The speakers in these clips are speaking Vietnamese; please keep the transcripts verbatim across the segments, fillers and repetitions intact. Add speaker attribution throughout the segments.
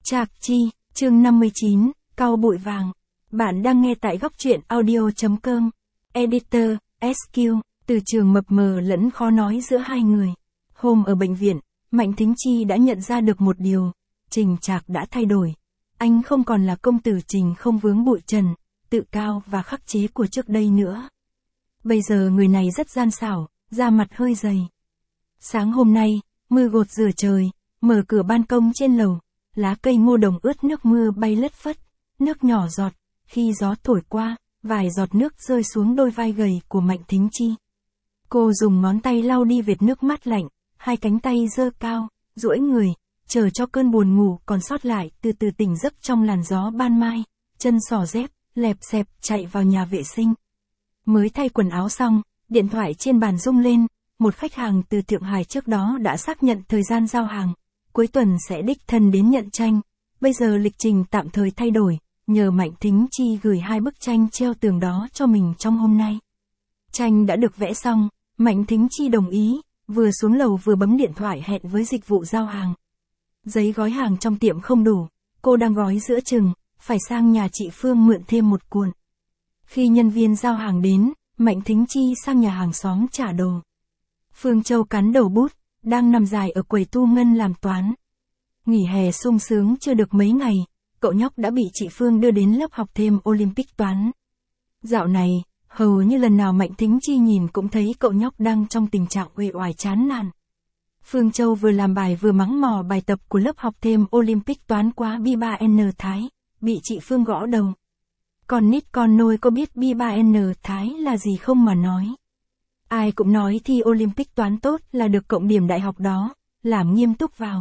Speaker 1: Trạc Chi, chương năm mươi chín, cau bụi vàng. Bạn đang nghe tại góc truyện audio.com. Editor, ét quy, từ trường mập mờ lẫn khó nói giữa hai người. Hôm ở bệnh viện, Mạnh Thính Chi đã nhận ra được một điều. Trình Trạc đã thay đổi. Anh không còn là công tử Trình không vướng bụi trần, tự cao và khắc chế của trước đây nữa. Bây giờ người này rất gian xảo, da mặt hơi dày. Sáng hôm nay, mưa gột rửa trời, mở cửa ban công trên lầu, lá cây ngô đồng ướt nước mưa bay lất phất, nước nhỏ giọt, khi gió thổi qua, vài giọt nước rơi xuống đôi vai gầy của Mạnh Thính Chi. Cô dùng ngón tay lau đi vệt nước mát lạnh, hai cánh tay giơ cao, duỗi người, chờ cho cơn buồn ngủ còn sót lại từ từ tỉnh giấc trong làn gió ban mai, chân xỏ dép, lẹp xẹp chạy vào nhà vệ sinh. Mới thay quần áo xong, điện thoại trên bàn rung lên, một khách hàng từ Thượng Hải trước đó đã xác nhận thời gian giao hàng, cuối tuần sẽ đích thân đến nhận tranh, bây giờ lịch trình tạm thời thay đổi, nhờ Mạnh Thính Chi gửi hai bức tranh treo tường đó cho mình trong hôm nay. Tranh đã được vẽ xong, Mạnh Thính Chi đồng ý, vừa xuống lầu vừa bấm điện thoại hẹn với dịch vụ giao hàng. Giấy gói hàng trong tiệm không đủ, cô đang gói giữa chừng, phải sang nhà chị Phương mượn thêm một cuộn. Khi nhân viên giao hàng đến, Mạnh Thính Chi sang nhà hàng xóm trả đồ. Phương Châu cắn đầu bút, đang nằm dài ở quầy thu ngân làm toán. Nghỉ hè sung sướng chưa được mấy ngày, cậu nhóc đã bị chị Phương đưa đến lớp học thêm Olympic toán. Dạo này, hầu như lần nào Mạnh Thính Chi nhìn cũng thấy cậu nhóc đang trong tình trạng uể oải chán nản. Phương Châu vừa làm bài vừa mắng mò bài tập của lớp học thêm Olympic toán quá B ba N Thái, bị chị Phương gõ đầu. Con nít con nôi có biết B ba N Thái là gì không mà nói. Ai cũng nói thi Olympic toán tốt là được cộng điểm đại học đó, làm nghiêm túc vào.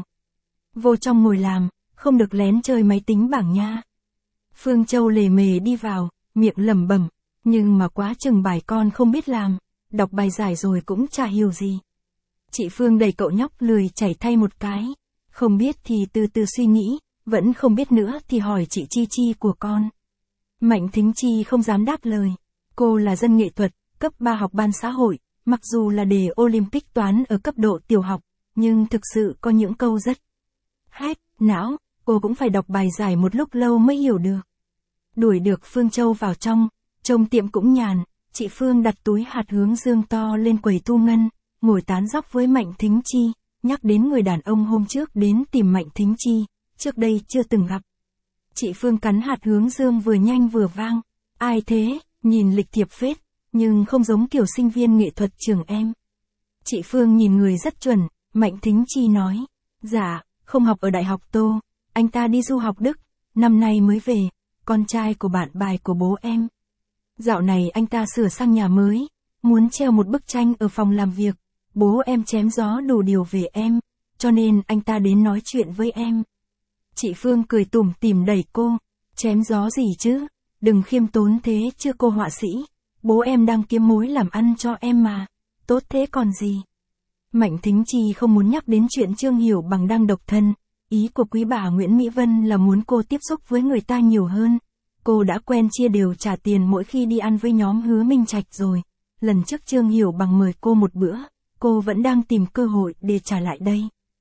Speaker 1: Vô trong ngồi làm, không được lén chơi máy tính bảng nha. Phương Châu lề mề đi vào, miệng lẩm bẩm, nhưng mà quá chừng bài con không biết làm, đọc bài giải rồi cũng chả hiểu gì. Chị Phương đẩy cậu nhóc lười chảy thay một cái, không biết thì từ từ suy nghĩ, vẫn không biết nữa thì hỏi chị Chi Chi của con. Mạnh Thính Chi không dám đáp lời, cô là dân nghệ thuật, cấp ba học ban xã hội, mặc dù là đề Olympic toán ở cấp độ tiểu học, nhưng thực sự có những câu rất hét não, cô cũng phải đọc bài giải một lúc lâu mới hiểu được. Đuổi được Phương Châu vào trong, trông tiệm cũng nhàn, chị Phương đặt túi hạt hướng dương to lên quầy thu ngân, ngồi tán dóc với Mạnh Thính Chi, nhắc đến người đàn ông hôm trước đến tìm Mạnh Thính Chi, trước đây chưa từng gặp. Chị Phương cắn hạt hướng dương vừa nhanh vừa vang, ai thế, nhìn lịch thiệp phết, nhưng không giống kiểu sinh viên nghệ thuật trường em. Chị Phương nhìn người rất chuẩn, Mạnh Thính Chi nói, dạ, không học ở Đại học Tô, anh ta đi du học Đức, năm nay mới về, con trai của bạn bài của bố em. Dạo này anh ta sửa sang nhà mới, muốn treo một bức tranh ở phòng làm việc, bố em chém gió đủ điều về em, cho nên anh ta đến nói chuyện với em. Chị Phương cười tủm tỉm đẩy cô, chém gió gì chứ, đừng khiêm tốn thế chứ cô họa sĩ, bố em đang kiếm mối làm ăn cho em mà, tốt thế còn gì. Mạnh Thính Chi không muốn nhắc đến chuyện Trương Hiểu Bằng đang độc thân, ý của quý bà Nguyễn Mỹ Vân là muốn cô tiếp xúc với người ta nhiều hơn. Cô đã quen chia đều trả tiền mỗi khi đi ăn với nhóm Hứa Minh Trạch rồi, lần trước Trương Hiểu Bằng mời cô một bữa, cô vẫn đang tìm cơ hội để trả lại đây.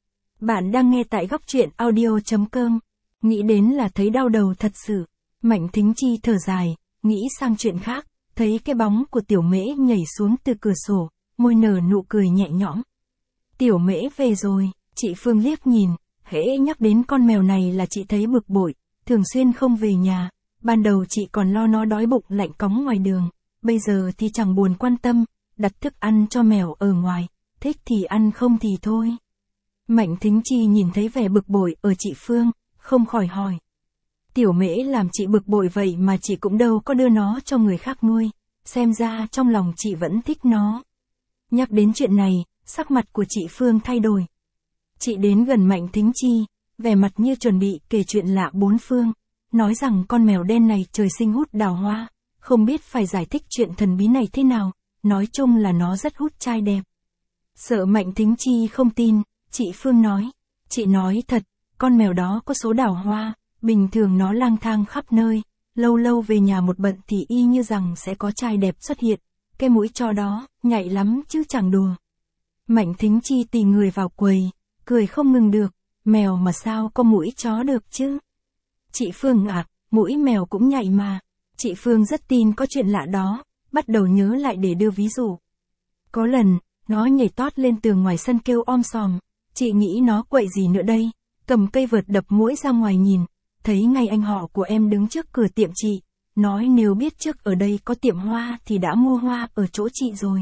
Speaker 1: Bạn đang nghe tại góc truyện audio.com, nghĩ đến là thấy đau đầu thật sự. Mạnh Thính Chi thở dài, nghĩ sang chuyện khác, thấy cái bóng của Tiểu Mễ nhảy xuống từ cửa sổ, môi nở nụ cười nhẹ nhõm. Tiểu Mễ về rồi, chị Phương liếc nhìn, hễ nhắc đến con mèo này là chị thấy bực bội, thường xuyên không về nhà, ban đầu chị còn lo nó đói bụng lạnh cóng ngoài đường, bây giờ thì chẳng buồn quan tâm, đặt thức ăn cho mèo ở ngoài, thích thì ăn không thì thôi. Mạnh Thính Chi nhìn thấy vẻ bực bội ở chị Phương, không khỏi hỏi. Tiểu Mễ làm chị bực bội vậy mà chị cũng đâu có đưa nó cho người khác nuôi, xem ra trong lòng chị vẫn thích nó. Nhắc đến chuyện này, sắc mặt của chị Phương thay đổi. Chị đến gần Mạnh Thính Chi, vẻ mặt như chuẩn bị kể chuyện lạ bốn phương, nói rằng con mèo đen này trời sinh hút đào hoa, không biết phải giải thích chuyện thần bí này thế nào, nói chung là nó rất hút trai đẹp. Sợ Mạnh Thính Chi không tin, chị Phương nói, chị nói thật, con mèo đó có số đào hoa, bình thường nó lang thang khắp nơi, lâu lâu về nhà một bận thì y như rằng sẽ có trai đẹp xuất hiện, cái mũi chó đó, nhạy lắm chứ chẳng đùa. Mạnh Thính Chi tì người vào quầy, cười không ngừng được, Mèo mà sao có mũi chó được chứ? Chị Phương ngạc, mũi mèo cũng nhạy mà. Chị Phương rất tin có chuyện lạ đó, bắt đầu nhớ lại để đưa ví dụ. Có lần, nó nhảy tót lên tường ngoài sân kêu om sòm, chị nghĩ nó quậy gì nữa đây, cầm cây vợt đập mũi ra ngoài nhìn, thấy ngay anh họ của em đứng trước cửa tiệm chị, nói nếu biết trước ở đây có tiệm hoa thì đã mua hoa ở chỗ chị rồi.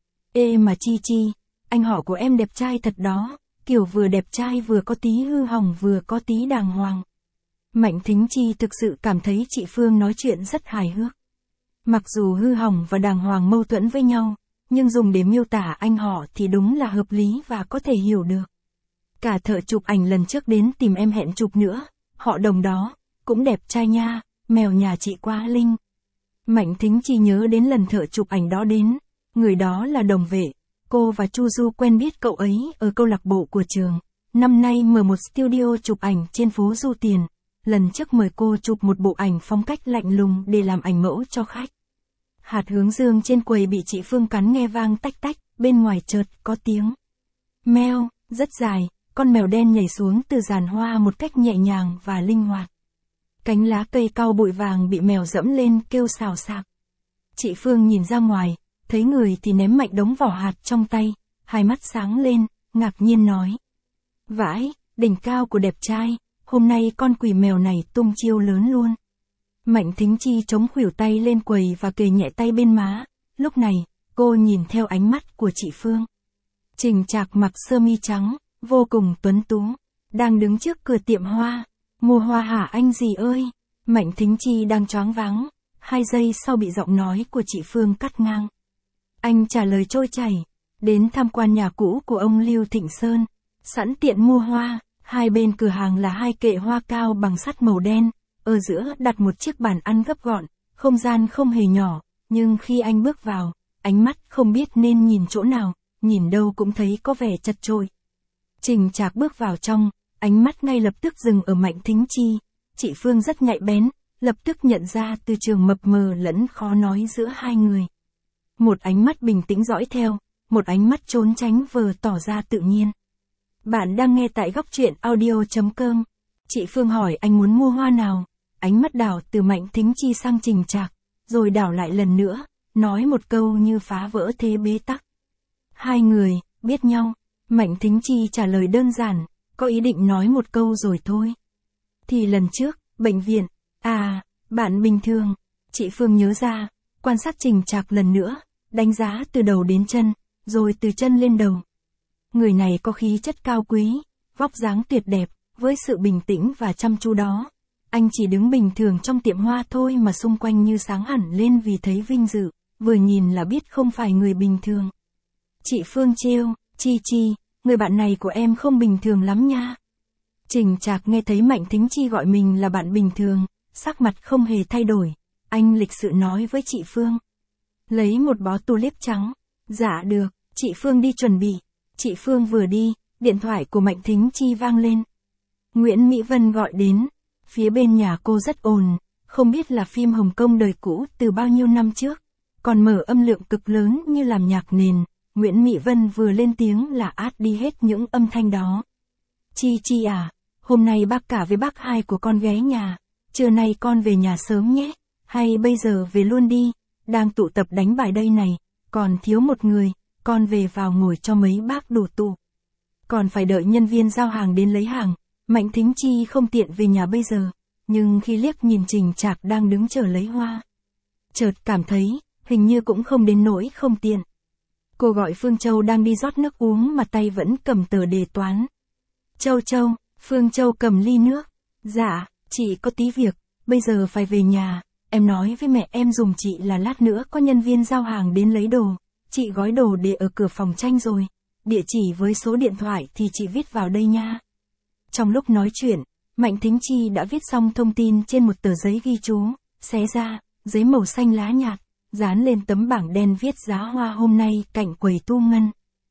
Speaker 1: Ê mà Chi Chi, anh họ của em đẹp trai thật đó, kiểu vừa đẹp trai vừa có tí hư hỏng vừa có tí đàng hoàng. Mạnh Thính Chi thực sự cảm thấy chị Phương nói chuyện rất hài hước. Mặc dù hư hỏng và đàng hoàng mâu thuẫn với nhau, nhưng dùng để miêu tả anh họ thì đúng là hợp lý và có thể hiểu được. Cả thợ chụp ảnh lần trước đến tìm em hẹn chụp nữa, họ Đồng đó, cũng đẹp trai nha, mèo nhà chị quá linh. Mạnh Thính Chi nhớ đến lần thợ chụp ảnh đó đến, người đó là Đồng Vệ, cô và Chu Du quen biết cậu ấy ở câu lạc bộ của trường, năm nay mở một studio chụp ảnh trên phố Du Tiền, lần trước mời cô chụp một bộ ảnh phong cách lạnh lùng để làm ảnh mẫu cho khách. Hạt hướng dương trên quầy bị chị Phương cắn nghe vang tách tách, bên ngoài chợt có tiếng meo, rất dài, con mèo đen nhảy xuống từ giàn hoa một cách nhẹ nhàng và linh hoạt. Cánh lá cây cau bụi vàng bị mèo dẫm lên kêu xào xạc. Chị Phương nhìn ra ngoài, thấy người thì ném mạnh đống vỏ hạt trong tay, hai mắt sáng lên, ngạc nhiên nói. Vãi, đỉnh cao của đẹp trai, hôm nay con quỷ mèo này tung chiêu lớn luôn. Mạnh Thính Chi chống khuỷu tay lên quầy và kề nhẹ tay bên má, lúc này, cô nhìn theo ánh mắt của chị Phương. Trình Trạc mặc sơ mi trắng, vô cùng tuấn tú, đang đứng trước cửa tiệm hoa. Mua hoa hả anh gì ơi? Mạnh Thính Chi đang choáng váng, hai giây sau bị giọng nói của chị Phương cắt ngang. Anh trả lời trôi chảy, đến tham quan nhà cũ của ông Lưu Thịnh Sơn, sẵn tiện mua hoa, hai bên cửa hàng là hai kệ hoa cao bằng sắt màu đen, ở giữa đặt một chiếc bàn ăn gấp gọn, không gian không hề nhỏ, nhưng khi anh bước vào, ánh mắt không biết nên nhìn chỗ nào, nhìn đâu cũng thấy có vẻ chật chội. Trình Trạc bước vào trong, ánh mắt ngay lập tức dừng ở Mạnh Thính Chi, chị Phương rất nhạy bén, lập tức nhận ra từ trường mập mờ lẫn khó nói giữa hai người. Một ánh mắt bình tĩnh dõi theo, một ánh mắt trốn tránh vờ tỏ ra tự nhiên. Bạn đang nghe tại góc truyện audio chấm com. Chị Phương hỏi anh muốn mua hoa nào, ánh mắt đảo từ Mạnh Thính Chi sang Trình Trạc, rồi đảo lại lần nữa, nói một câu như phá vỡ thế bế tắc. Hai người, biết nhau, Mạnh Thính Chi trả lời đơn giản, có ý định nói một câu rồi thôi. Thì lần trước, bệnh viện, à, bạn bình thường, chị Phương nhớ ra, quan sát Trình Trạc lần nữa, đánh giá từ đầu đến chân, rồi từ chân lên đầu. Người này có khí chất cao quý, vóc dáng tuyệt đẹp, với sự bình tĩnh và chăm chú đó. Anh chỉ đứng bình thường trong tiệm hoa thôi mà xung quanh như sáng hẳn lên vì thấy vinh dự, vừa nhìn là biết không phải người bình thường. Chị Phương trêu, Chi Chi, người bạn này của em không bình thường lắm nha. Trình Trạc nghe thấy Mạnh Thính Chi gọi mình là bạn bình thường, sắc mặt không hề thay đổi, anh lịch sự nói với chị Phương. Lấy một bó tulip trắng. Dạ được, chị Phương đi chuẩn bị. Chị Phương vừa đi, điện thoại của Mạnh Thính Chi vang lên. Nguyễn Mỹ Vân gọi đến, phía bên nhà cô rất ồn, không biết là phim Hồng Kông đời cũ từ bao nhiêu năm trước, còn mở âm lượng cực lớn như làm nhạc nền. Nguyễn Mỹ Vân vừa lên tiếng là át đi hết những âm thanh đó. Chi Chi à, hôm nay bác cả với bác hai của con ghé nhà, trưa nay con về nhà sớm nhé, hay bây giờ về luôn đi, đang tụ tập đánh bài đây này, còn thiếu một người, con về vào ngồi cho mấy bác đủ tụ. Còn phải đợi nhân viên giao hàng đến lấy hàng, Mạnh Thính Chi không tiện về nhà bây giờ, nhưng khi liếc nhìn Trình Trạc đang đứng chờ lấy hoa, chợt cảm thấy, hình như cũng không đến nỗi không tiện. Cô gọi Phương Châu đang đi rót nước uống mà tay vẫn cầm tờ đề toán. Châu Châu, Phương Châu cầm ly nước. Dạ, chị có tí việc, bây giờ phải về nhà, em nói với mẹ em dùm chị là lát nữa có nhân viên giao hàng đến lấy đồ, chị gói đồ để ở cửa phòng tranh rồi, địa chỉ với số điện thoại thì chị viết vào đây nha. Trong lúc nói chuyện, Mạnh Thính Chi đã viết xong thông tin trên một tờ giấy ghi chú, xé ra, giấy màu xanh lá nhạt, dán lên tấm bảng đen viết giá hoa hôm nay cạnh quầy tu ngân.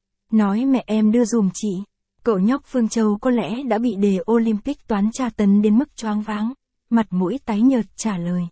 Speaker 1: Nói mẹ em đưa dùm chị. Cậu nhóc Phương Châu có lẽ đã bị đề Olympic toán tra tấn đến mức choáng váng, mặt mũi tái nhợt trả lời.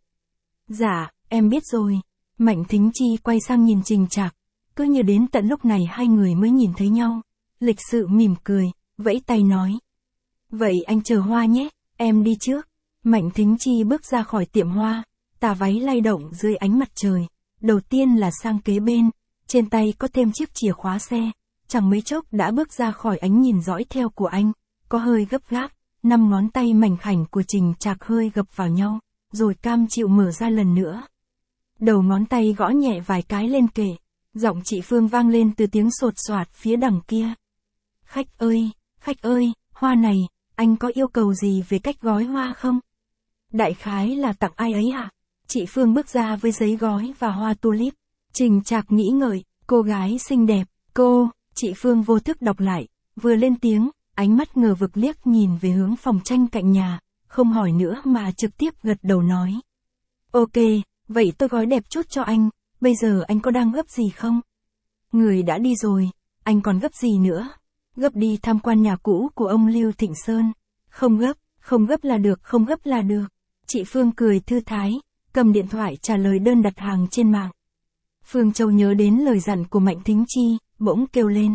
Speaker 1: Dạ, em biết rồi. Mạnh Thính Chi quay sang nhìn Trình Trạc, cứ như đến tận lúc này hai người mới nhìn thấy nhau, lịch sự mỉm cười, vẫy tay nói. Vậy anh chờ hoa nhé, em đi trước. Mạnh Thính Chi bước ra khỏi tiệm hoa, tà váy lay động dưới ánh mặt trời. Đầu tiên là sang kế bên, trên tay có thêm chiếc chìa khóa xe. Chẳng mấy chốc đã bước ra khỏi ánh nhìn dõi theo của anh, có hơi gấp gáp, năm ngón tay mảnh khảnh của Trình Trạc hơi gập vào nhau, rồi cam chịu mở ra lần nữa. Đầu ngón tay gõ nhẹ vài cái lên kệ, giọng chị Phương vang lên từ tiếng sột soạt phía đằng kia. Khách ơi, khách ơi, hoa này, anh có yêu cầu gì về cách gói hoa không? Đại khái là tặng ai ấy hả? Chị Phương bước ra với giấy gói và hoa tulip. Trình Trạc nghĩ ngợi, cô gái xinh đẹp, cô, chị Phương vô thức đọc lại, vừa lên tiếng, ánh mắt ngờ vực liếc nhìn về hướng phòng tranh cạnh nhà, không hỏi nữa mà trực tiếp gật đầu nói. Ok, vậy tôi gói đẹp chút cho anh, bây giờ anh có đang gấp gì không? Người đã đi rồi, anh còn gấp gì nữa? Gấp đi tham quan nhà cũ của ông Lưu Thịnh Sơn. Không gấp, không gấp là được, không gấp là được. Chị Phương cười thư thái, cầm điện thoại trả lời đơn đặt hàng trên mạng. Phương Châu nhớ đến lời dặn của Mạnh Thính Chi, bỗng kêu lên.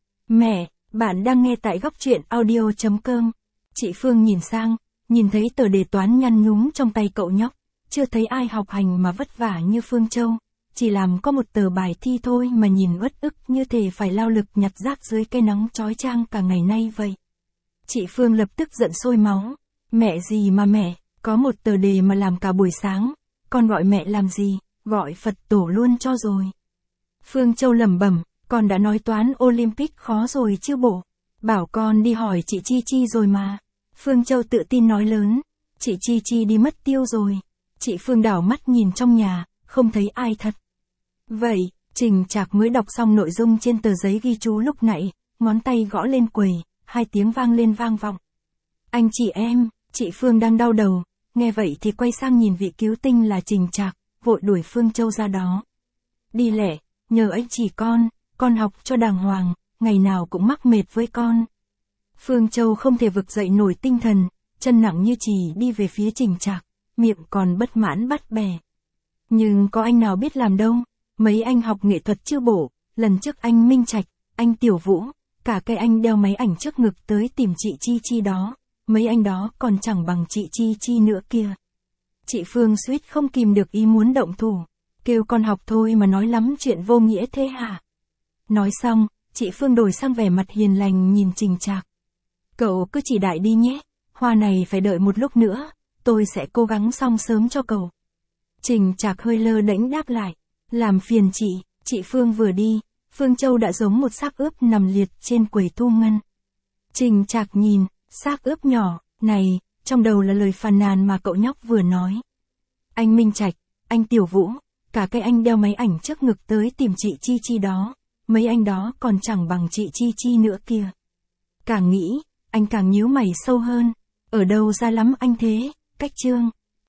Speaker 1: Mẹ, bạn đang nghe tại góc truyện audio chấm com. Chị Phương nhìn sang, nhìn thấy tờ đề toán nhăn nhúm trong tay cậu nhóc. Chưa thấy ai học hành mà vất vả như Phương Châu. Chỉ làm có một tờ bài thi thôi mà nhìn uất ức như thể phải lao lực nhặt rác dưới cái nắng chói chang cả ngày nay vậy. Chị Phương lập tức giận sôi máu. Mẹ gì mà mẹ, có một tờ đề mà làm cả buổi sáng. Con gọi mẹ làm gì, gọi Phật tổ luôn cho rồi. Phương Châu lẩm bẩm, con đã nói toán Olympic khó rồi chứ bộ. Bảo con đi hỏi chị Chi Chi rồi mà. Phương Châu tự tin nói lớn, chị Chi Chi đi mất tiêu rồi. Chị Phương đảo mắt nhìn trong nhà, không thấy ai thật. Vậy, Trình Trạc mới đọc xong nội dung trên tờ giấy ghi chú lúc nãy, ngón tay gõ lên quầy, hai tiếng vang lên vang vọng. Anh chị em, chị Phương đang đau đầu, nghe vậy thì quay sang nhìn vị cứu tinh là Trình Trạc, vội đuổi Phương Châu ra đó. Đi lẹ, nhờ anh chỉ con, con học cho đàng hoàng, ngày nào cũng mắc mệt với con. Phương Châu không thể vực dậy nổi tinh thần, chân nặng như chì đi về phía Trình Trạc, miệng còn bất mãn bắt bè. Nhưng có anh nào biết làm đâu, mấy anh học nghệ thuật chưa bổ, lần trước anh Minh Trạch, anh Tiểu Vũ, cả cái anh đeo máy ảnh trước ngực tới tìm chị Chi Chi đó, mấy anh đó còn chẳng bằng chị Chi Chi nữa kia. Chị Phương suýt không kìm được ý muốn động thủ, kêu con học thôi mà nói lắm chuyện vô nghĩa thế hả? Nói xong, chị Phương đổi sang vẻ mặt hiền lành nhìn Trình Trạc. Cậu cứ chỉ đại đi nhé, hoa này phải đợi một lúc nữa, tôi sẽ cố gắng xong sớm cho cậu. Trình Trạc hơi lơ đễnh đáp lại, làm phiền chị, chị Phương vừa đi, Phương Châu đã giống một xác ướp nằm liệt trên quầy thu ngân. Trình Trạc nhìn, xác ướp nhỏ, này, trong đầu là lời phàn nàn mà cậu nhóc vừa nói. Anh Minh Trạch, anh Tiểu Vũ, cả cái anh đeo máy ảnh trước ngực tới tìm chị Chi Chi đó, mấy anh đó còn chẳng bằng chị Chi Chi nữa kia. Càng nghĩ, anh càng nhíu mày sâu hơn, ở đâu ra lắm anh thế, cách chương.